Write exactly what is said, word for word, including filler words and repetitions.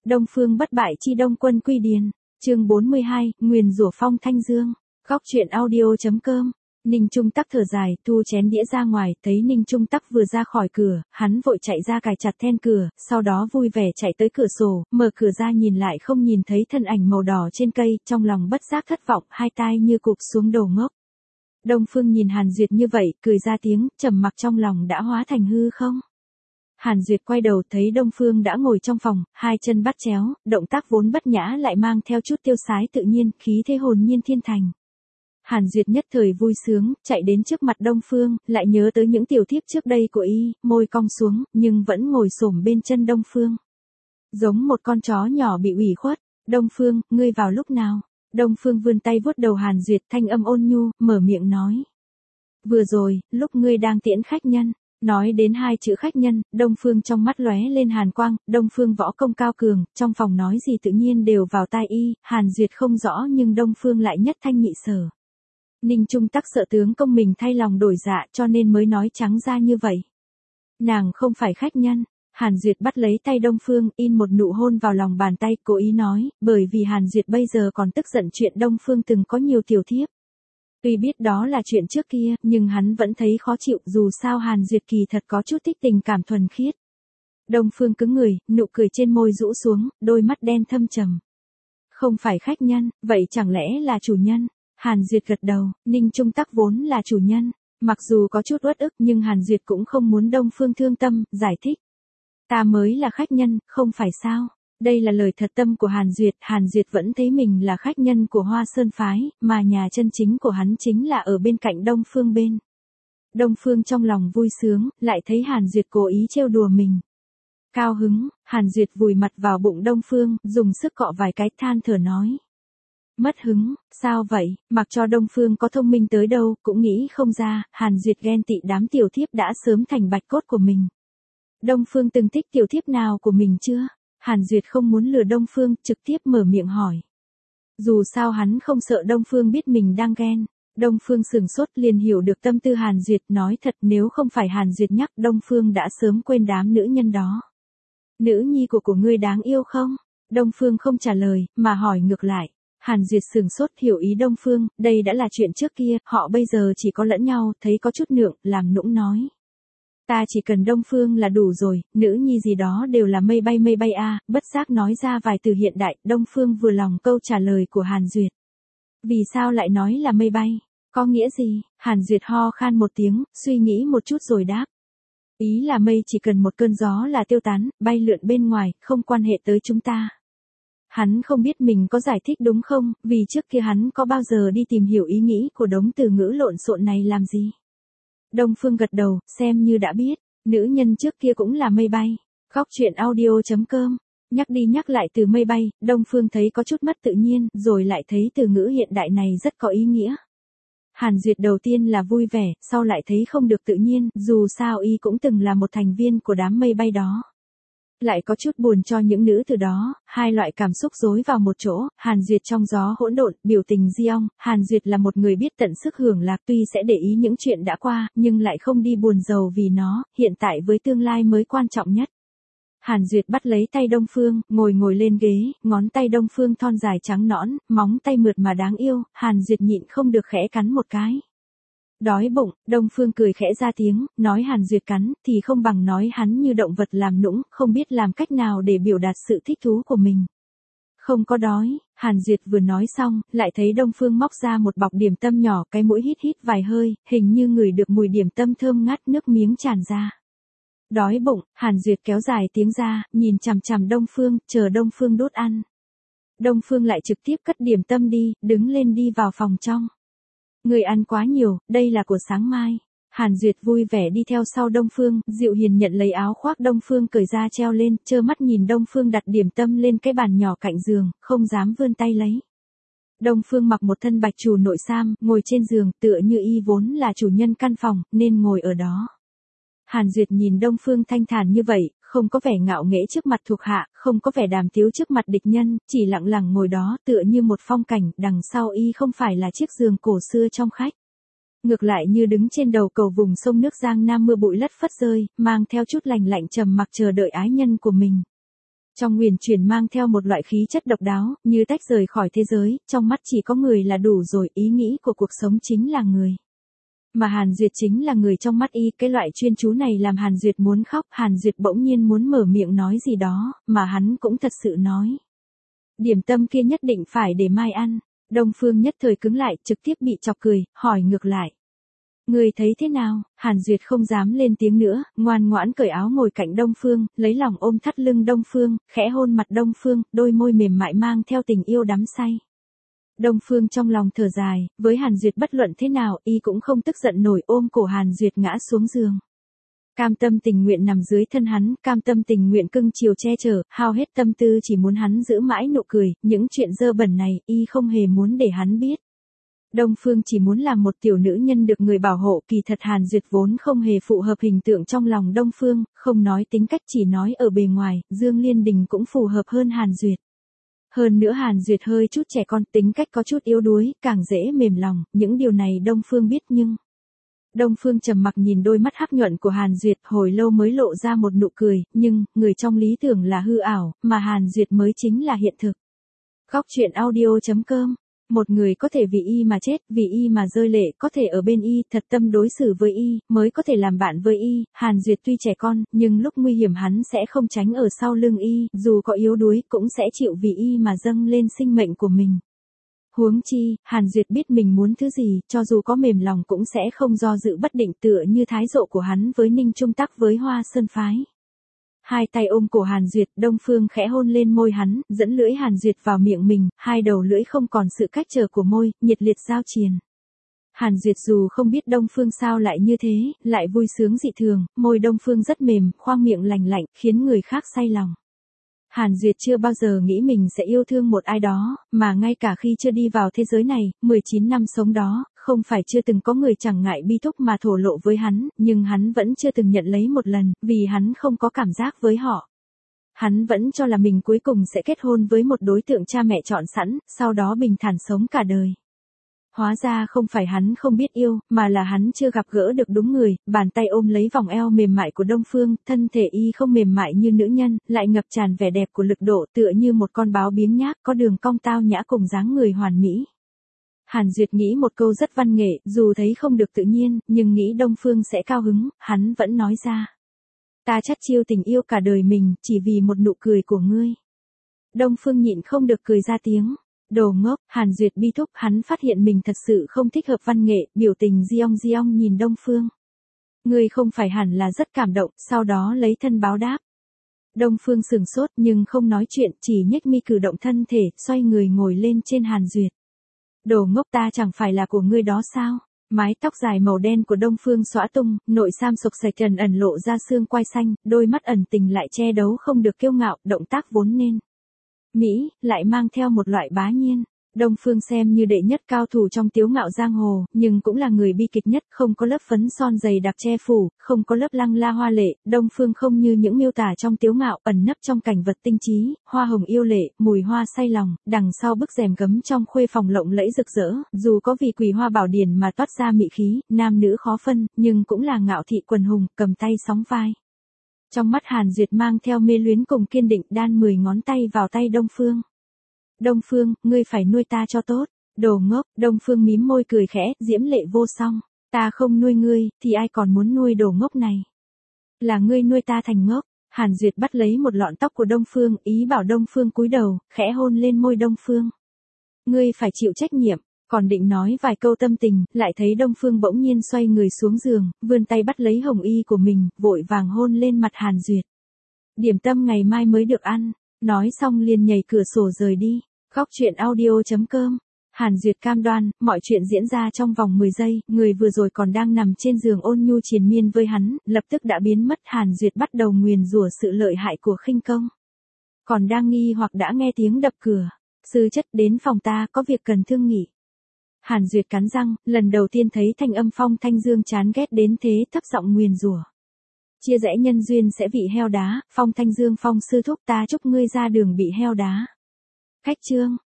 Đông Phương bất bại chi Đông Quân Quy Điền. Chương bốn mươi hai, nguyền rủa Phong Thanh Dương. Góc truyện audio.com. Ninh Trung Tắc thở dài, thu chén đĩa ra ngoài, thấy Ninh Trung Tắc vừa ra khỏi cửa, hắn vội chạy ra cài chặt then cửa, sau đó vui vẻ chạy tới cửa sổ, mở cửa ra nhìn lại không nhìn thấy thân ảnh màu đỏ trên cây, trong lòng bất giác thất vọng, hai tai như cụp xuống đầu ngốc. Đông Phương nhìn Hàn Duyệt như vậy, cười ra tiếng, trầm mặc trong lòng đã hóa thành hư không. Hàn Duyệt quay đầu thấy Đông Phương đã ngồi trong phòng, hai chân bắt chéo, động tác vốn bất nhã lại mang theo chút tiêu sái tự nhiên, khí thế hồn nhiên thiên thành. Hàn Duyệt nhất thời vui sướng, chạy đến trước mặt Đông Phương, lại nhớ tới những tiểu thiếp trước đây của y, môi cong xuống, nhưng vẫn ngồi xổm bên chân Đông Phương. Giống một con chó nhỏ bị ủy khuất. Đông Phương, ngươi vào lúc nào? Đông Phương vươn tay vuốt đầu Hàn Duyệt, thanh âm ôn nhu, mở miệng nói. Vừa rồi, lúc ngươi đang tiễn khách nhân. Nói đến hai chữ khách nhân, Đông Phương trong mắt lóe lên hàn quang, Đông Phương võ công cao cường, trong phòng nói gì tự nhiên đều vào tai y, Hàn Duyệt không rõ nhưng Đông Phương lại nhất thanh nhị sở. Ninh Trung Tắc sợ tướng công mình thay lòng đổi dạ cho nên mới nói trắng ra như vậy. Nàng không phải khách nhân. Hàn Duyệt bắt lấy tay Đông Phương, in một nụ hôn vào lòng bàn tay, cố ý nói, bởi vì Hàn Duyệt bây giờ còn tức giận chuyện Đông Phương từng có nhiều tiểu thiếp. Tuy biết đó là chuyện trước kia, nhưng hắn vẫn thấy khó chịu, dù sao Hàn Duyệt kỳ thật có chút thích tình cảm thuần khiết. Đông Phương cứng người, nụ cười trên môi rũ xuống, đôi mắt đen thâm trầm. Không phải khách nhân, vậy chẳng lẽ là chủ nhân? Hàn Duyệt gật đầu, Ninh Trung Tắc vốn là chủ nhân. Mặc dù có chút uất ức nhưng Hàn Duyệt cũng không muốn Đông Phương thương tâm, giải thích. Ta mới là khách nhân, không phải sao? Đây là lời thật tâm của Hàn Duyệt, Hàn Duyệt vẫn thấy mình là khách nhân của Hoa Sơn Phái, mà nhà chân chính của hắn chính là ở bên cạnh Đông Phương bên. Đông Phương trong lòng vui sướng, lại thấy Hàn Duyệt cố ý trêu đùa mình. Cao hứng, Hàn Duyệt vùi mặt vào bụng Đông Phương, dùng sức cọ vài cái than thở nói. Mất hứng, sao vậy, mặc cho Đông Phương có thông minh tới đâu, cũng nghĩ không ra, Hàn Duyệt ghen tị đám tiểu thiếp đã sớm thành bạch cốt của mình. Đông Phương từng thích tiểu thiếp nào của mình chưa? Hàn Duyệt không muốn lừa Đông Phương, trực tiếp mở miệng hỏi. Dù sao hắn không sợ Đông Phương biết mình đang ghen. Đông Phương sửng sốt liền hiểu được tâm tư Hàn Duyệt, nói thật nếu không phải Hàn Duyệt nhắc Đông Phương đã sớm quên đám nữ nhân đó. Nữ nhi của của ngươi đáng yêu không? Đông Phương không trả lời, mà hỏi ngược lại. Hàn Duyệt sửng sốt hiểu ý Đông Phương, đây đã là chuyện trước kia, họ bây giờ chỉ có lẫn nhau, thấy có chút nượng, làm nũng nói. Ta chỉ cần Đông Phương là đủ rồi, nữ nhi gì đó đều là mây bay mây bay a, à, bất giác nói ra vài từ hiện đại, Đông Phương vừa lòng câu trả lời của Hàn Duyệt. Vì sao lại nói là mây bay? Có nghĩa gì? Hàn Duyệt ho khan một tiếng, suy nghĩ một chút rồi đáp. Ý là mây chỉ cần một cơn gió là tiêu tán, bay lượn bên ngoài, không quan hệ tới chúng ta. Hắn không biết mình có giải thích đúng không, vì trước kia hắn có bao giờ đi tìm hiểu ý nghĩ của đống từ ngữ lộn xộn này làm gì. Đông Phương gật đầu, xem như đã biết, nữ nhân trước kia cũng là mây bay. Góc truyện audio.com, nhắc đi nhắc lại từ mây bay, Đông Phương thấy có chút mất tự nhiên, rồi lại thấy từ ngữ hiện đại này rất có ý nghĩa. Hàn Duyệt đầu tiên là vui vẻ, sau lại thấy không được tự nhiên, dù sao y cũng từng là một thành viên của đám mây bay đó. Lại có chút buồn cho những nữ từ đó, hai loại cảm xúc rối vào một chỗ, Hàn Duyệt trong gió hỗn độn, biểu tình di ong, Hàn Duyệt là một người biết tận sức hưởng lạc tuy sẽ để ý những chuyện đã qua, nhưng lại không đi buồn rầu vì nó, hiện tại với tương lai mới quan trọng nhất. Hàn Duyệt bắt lấy tay Đông Phương, ngồi ngồi lên ghế, ngón tay Đông Phương thon dài trắng nõn, móng tay mượt mà đáng yêu, Hàn Duyệt nhịn không được khẽ cắn một cái. Đói bụng, Đông Phương cười khẽ ra tiếng, nói Hàn Duyệt cắn, thì không bằng nói hắn như động vật làm nũng, không biết làm cách nào để biểu đạt sự thích thú của mình. Không có đói, Hàn Duyệt vừa nói xong, lại thấy Đông Phương móc ra một bọc điểm tâm nhỏ, cái mũi hít hít vài hơi, hình như ngửi được mùi điểm tâm thơm ngát, nước miếng tràn ra. Đói bụng, Hàn Duyệt kéo dài tiếng ra, nhìn chằm chằm Đông Phương, chờ Đông Phương đốt ăn. Đông Phương lại trực tiếp cất điểm tâm đi, đứng lên đi vào phòng trong. Người ăn quá nhiều, đây là của sáng mai. Hàn Duyệt vui vẻ đi theo sau Đông Phương, dịu hiền nhận lấy áo khoác Đông Phương cởi ra treo lên, trơ mắt nhìn Đông Phương đặt điểm tâm lên cái bàn nhỏ cạnh giường, không dám vươn tay lấy. Đông Phương mặc một thân bạch trù nội sam, ngồi trên giường, tựa như y vốn là chủ nhân căn phòng, nên ngồi ở đó. Hàn Duyệt nhìn Đông Phương thanh thản như vậy, không có vẻ ngạo nghễ trước mặt thuộc hạ, không có vẻ đàm tiếu trước mặt địch nhân, chỉ lặng lặng ngồi đó tựa như một phong cảnh, đằng sau y không phải là chiếc giường cổ xưa trong khách. Ngược lại như đứng trên đầu cầu vùng sông nước Giang Nam mưa bụi lất phất rơi, mang theo chút lành lạnh trầm mặc chờ đợi ái nhân của mình. Trong nguyền truyền mang theo một loại khí chất độc đáo, như tách rời khỏi thế giới, trong mắt chỉ có người là đủ rồi, ý nghĩ của cuộc sống chính là người. Mà Hàn Duyệt chính là người trong mắt y, cái loại chuyên chú này làm Hàn Duyệt muốn khóc, Hàn Duyệt bỗng nhiên muốn mở miệng nói gì đó, mà hắn cũng thật sự nói. Điểm tâm kia nhất định phải để mai ăn. Đông Phương nhất thời cứng lại, trực tiếp bị chọc cười, hỏi ngược lại. Người thấy thế nào? Hàn Duyệt không dám lên tiếng nữa, ngoan ngoãn cởi áo ngồi cạnh Đông Phương, lấy lòng ôm thắt lưng Đông Phương, khẽ hôn mặt Đông Phương, đôi môi mềm mại mang theo tình yêu đắm say. Đông Phương trong lòng thở dài, với Hàn Duyệt bất luận thế nào, y cũng không tức giận nổi, ôm cổ Hàn Duyệt ngã xuống giường. Cam tâm tình nguyện nằm dưới thân hắn, cam tâm tình nguyện cưng chiều che chở, hao hết tâm tư chỉ muốn hắn giữ mãi nụ cười, những chuyện dơ bẩn này, y không hề muốn để hắn biết. Đông Phương chỉ muốn làm một tiểu nữ nhân được người bảo hộ, kỳ thật Hàn Duyệt vốn không hề phù hợp hình tượng trong lòng Đông Phương, không nói tính cách chỉ nói ở bề ngoài, Dương Liên Đình cũng phù hợp hơn Hàn Duyệt. Hơn nữa Hàn Duyệt hơi chút trẻ con, tính cách có chút yếu đuối, càng dễ mềm lòng, những điều này Đông Phương biết nhưng... Đông Phương trầm mặc nhìn đôi mắt hắc nhuận của Hàn Duyệt, hồi lâu mới lộ ra một nụ cười, nhưng, người trong lý tưởng là hư ảo, mà Hàn Duyệt mới chính là hiện thực. Góc truyện audio chấm com. Một người có thể vì y mà chết, vì y mà rơi lệ, có thể ở bên y, thật tâm đối xử với y, mới có thể làm bạn với y. Hàn Duyệt tuy trẻ con, nhưng lúc nguy hiểm hắn sẽ không tránh ở sau lưng y, dù có yếu đuối, cũng sẽ chịu vì y mà dâng lên sinh mệnh của mình. Huống chi, Hàn Duyệt biết mình muốn thứ gì, cho dù có mềm lòng cũng sẽ không do dự bất định, tựa như thái độ của hắn với Ninh Trung Tắc với Hoa Sơn Phái. Hai tay ôm cổ Hàn Duyệt, Đông Phương khẽ hôn lên môi hắn, dẫn lưỡi Hàn Duyệt vào miệng mình, hai đầu lưỡi không còn sự cách trở của môi, nhiệt liệt giao triền. Hàn Duyệt dù không biết Đông Phương sao lại như thế, lại vui sướng dị thường, môi Đông Phương rất mềm, khoang miệng lành lạnh, khiến người khác say lòng. Hàn Duyệt chưa bao giờ nghĩ mình sẽ yêu thương một ai đó, mà ngay cả khi chưa đi vào thế giới này, mười chín năm sống đó, không phải chưa từng có người chẳng ngại bi thúc mà thổ lộ với hắn, nhưng hắn vẫn chưa từng nhận lấy một lần, vì hắn không có cảm giác với họ. Hắn vẫn cho là mình cuối cùng sẽ kết hôn với một đối tượng cha mẹ chọn sẵn, sau đó bình thản sống cả đời. Hóa ra không phải hắn không biết yêu, mà là hắn chưa gặp gỡ được đúng người, bàn tay ôm lấy vòng eo mềm mại của Đông Phương, thân thể y không mềm mại như nữ nhân, lại ngập tràn vẻ đẹp của lực độ, tựa như một con báo biếng nhác, có đường cong tao nhã cùng dáng người hoàn mỹ. Hàn Duyệt nghĩ một câu rất văn nghệ, dù thấy không được tự nhiên, nhưng nghĩ Đông Phương sẽ cao hứng, hắn vẫn nói ra. Ta chắt chiu tình yêu cả đời mình, chỉ vì một nụ cười của ngươi. Đông Phương nhịn không được cười ra tiếng. Đồ ngốc, Hàn Duyệt bi thúc, hắn phát hiện mình thật sự không thích hợp văn nghệ, biểu tình giong giong nhìn Đông Phương. Ngươi không phải hẳn là rất cảm động, sau đó lấy thân báo đáp. Đông Phương sửng sốt nhưng không nói chuyện, chỉ nhếch mi cử động thân thể, xoay người ngồi lên trên Hàn Duyệt. Đồ ngốc, ta chẳng phải là của ngươi đó sao? Mái tóc dài màu đen của Đông Phương xõa tung, nội sam sộc sạch ẩn ẩn lộ ra xương quai xanh, đôi mắt ẩn tình lại che đấu không được kiêu ngạo, động tác vốn nên Mỹ, lại mang theo một loại bá nhiên. Đông Phương xem như đệ nhất cao thủ trong tiếu ngạo giang hồ, nhưng cũng là người bi kịch nhất, không có lớp phấn son dày đặc che phủ, không có lớp lăng la hoa lệ, Đông Phương không như những miêu tả trong tiếu ngạo, ẩn nấp trong cảnh vật tinh trí, hoa hồng yêu lệ, mùi hoa say lòng, đằng sau bức rèm gấm trong khuê phòng lộng lẫy rực rỡ, dù có vì Quỳ Hoa Bảo Điển mà toát ra mị khí, nam nữ khó phân, nhưng cũng là ngạo thị quần hùng, cầm tay sóng vai. Trong mắt Hàn Duyệt mang theo mê luyến cùng kiên định, đan mười ngón tay vào tay Đông Phương. Đông Phương, ngươi phải nuôi ta cho tốt. Đồ ngốc, Đông Phương mím môi cười khẽ, diễm lệ vô song. Ta không nuôi ngươi, thì ai còn muốn nuôi đồ ngốc này? Là ngươi nuôi ta thành ngốc. Hàn Duyệt bắt lấy một lọn tóc của Đông Phương, ý bảo Đông Phương cúi đầu, khẽ hôn lên môi Đông Phương. Ngươi phải chịu trách nhiệm. Còn định nói vài câu tâm tình, lại thấy Đông Phương bỗng nhiên xoay người xuống giường, vươn tay bắt lấy hồng y của mình, vội vàng hôn lên mặt Hàn Duyệt. Điểm tâm ngày mai mới được ăn. Nói xong liền nhảy cửa sổ rời đi. Góc truyện audio chấm com. Hàn Duyệt cam đoan, mọi chuyện diễn ra trong vòng mười giây, người vừa rồi còn đang nằm trên giường ôn nhu triền miên với hắn, lập tức đã biến mất. Hàn Duyệt bắt đầu nguyền rủa sự lợi hại của khinh công. Còn đang nghi hoặc đã nghe tiếng đập cửa. Sư chất, đến phòng ta, có việc cần thương nghị. Hàn Duyệt cắn răng, lần đầu tiên thấy thanh âm Phong Thanh Dương chán ghét đến thế, thấp giọng nguyền rủa. Chia rẽ nhân duyên sẽ bị heo đá, Phong Thanh Dương Phong sư thúc, ta chúc ngươi ra đường bị heo đá. Khách chương.